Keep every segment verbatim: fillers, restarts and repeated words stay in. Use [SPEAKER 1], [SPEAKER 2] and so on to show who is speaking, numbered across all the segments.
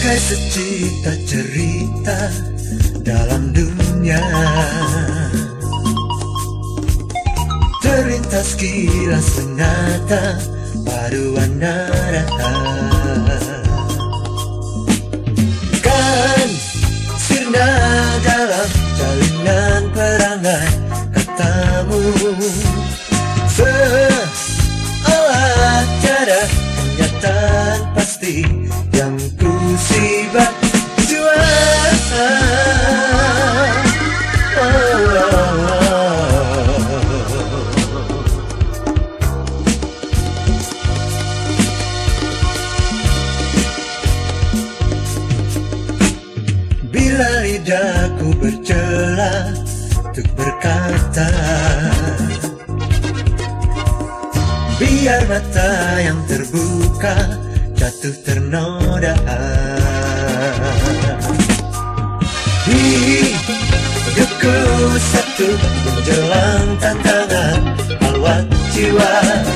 [SPEAKER 1] Bagai secipta cerita dalam dunia, terlintas kilas senjata paduan nada. Kan sirna dalam jalinan perangai katamu, seolah tiada kenyataan pasti yang ku sibak jua. Oh, oh, oh. Bila lidahku bercela untuk berkata, biar mata yang terbuka jatuh ternoda. Hidupku satu menjelang tantangan alwat jiwa,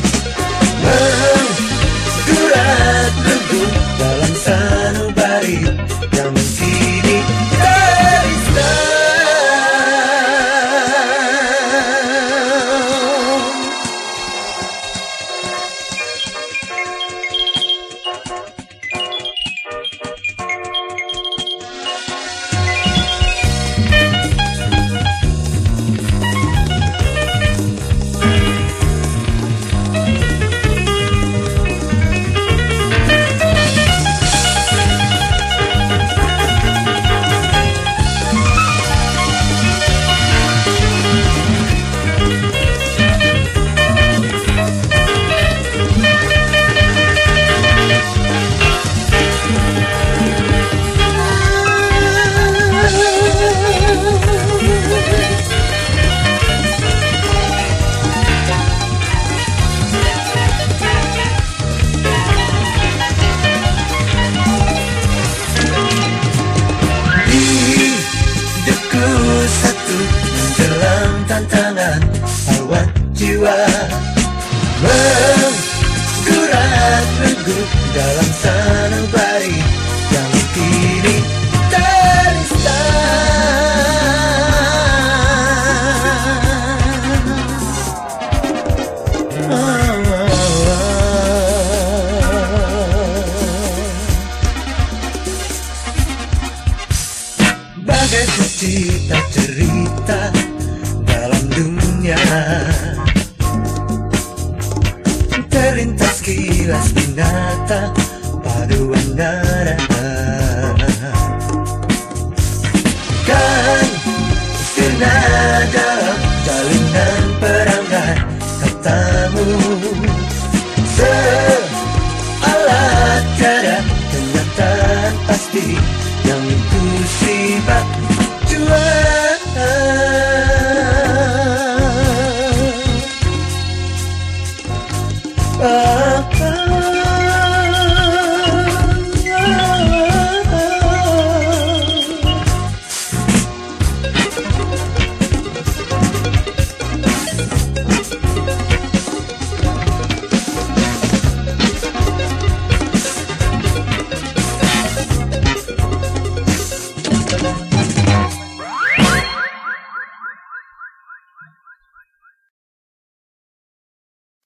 [SPEAKER 1] menggurat teguh dalam sanubari yang kini terista. Tantangan awak jiwa, menggurat teguh dalam sanubari yang kini terista. Oh, oh, oh. Bagai cerita cerita dalam dunia, terlintas kilas binata paduan nada.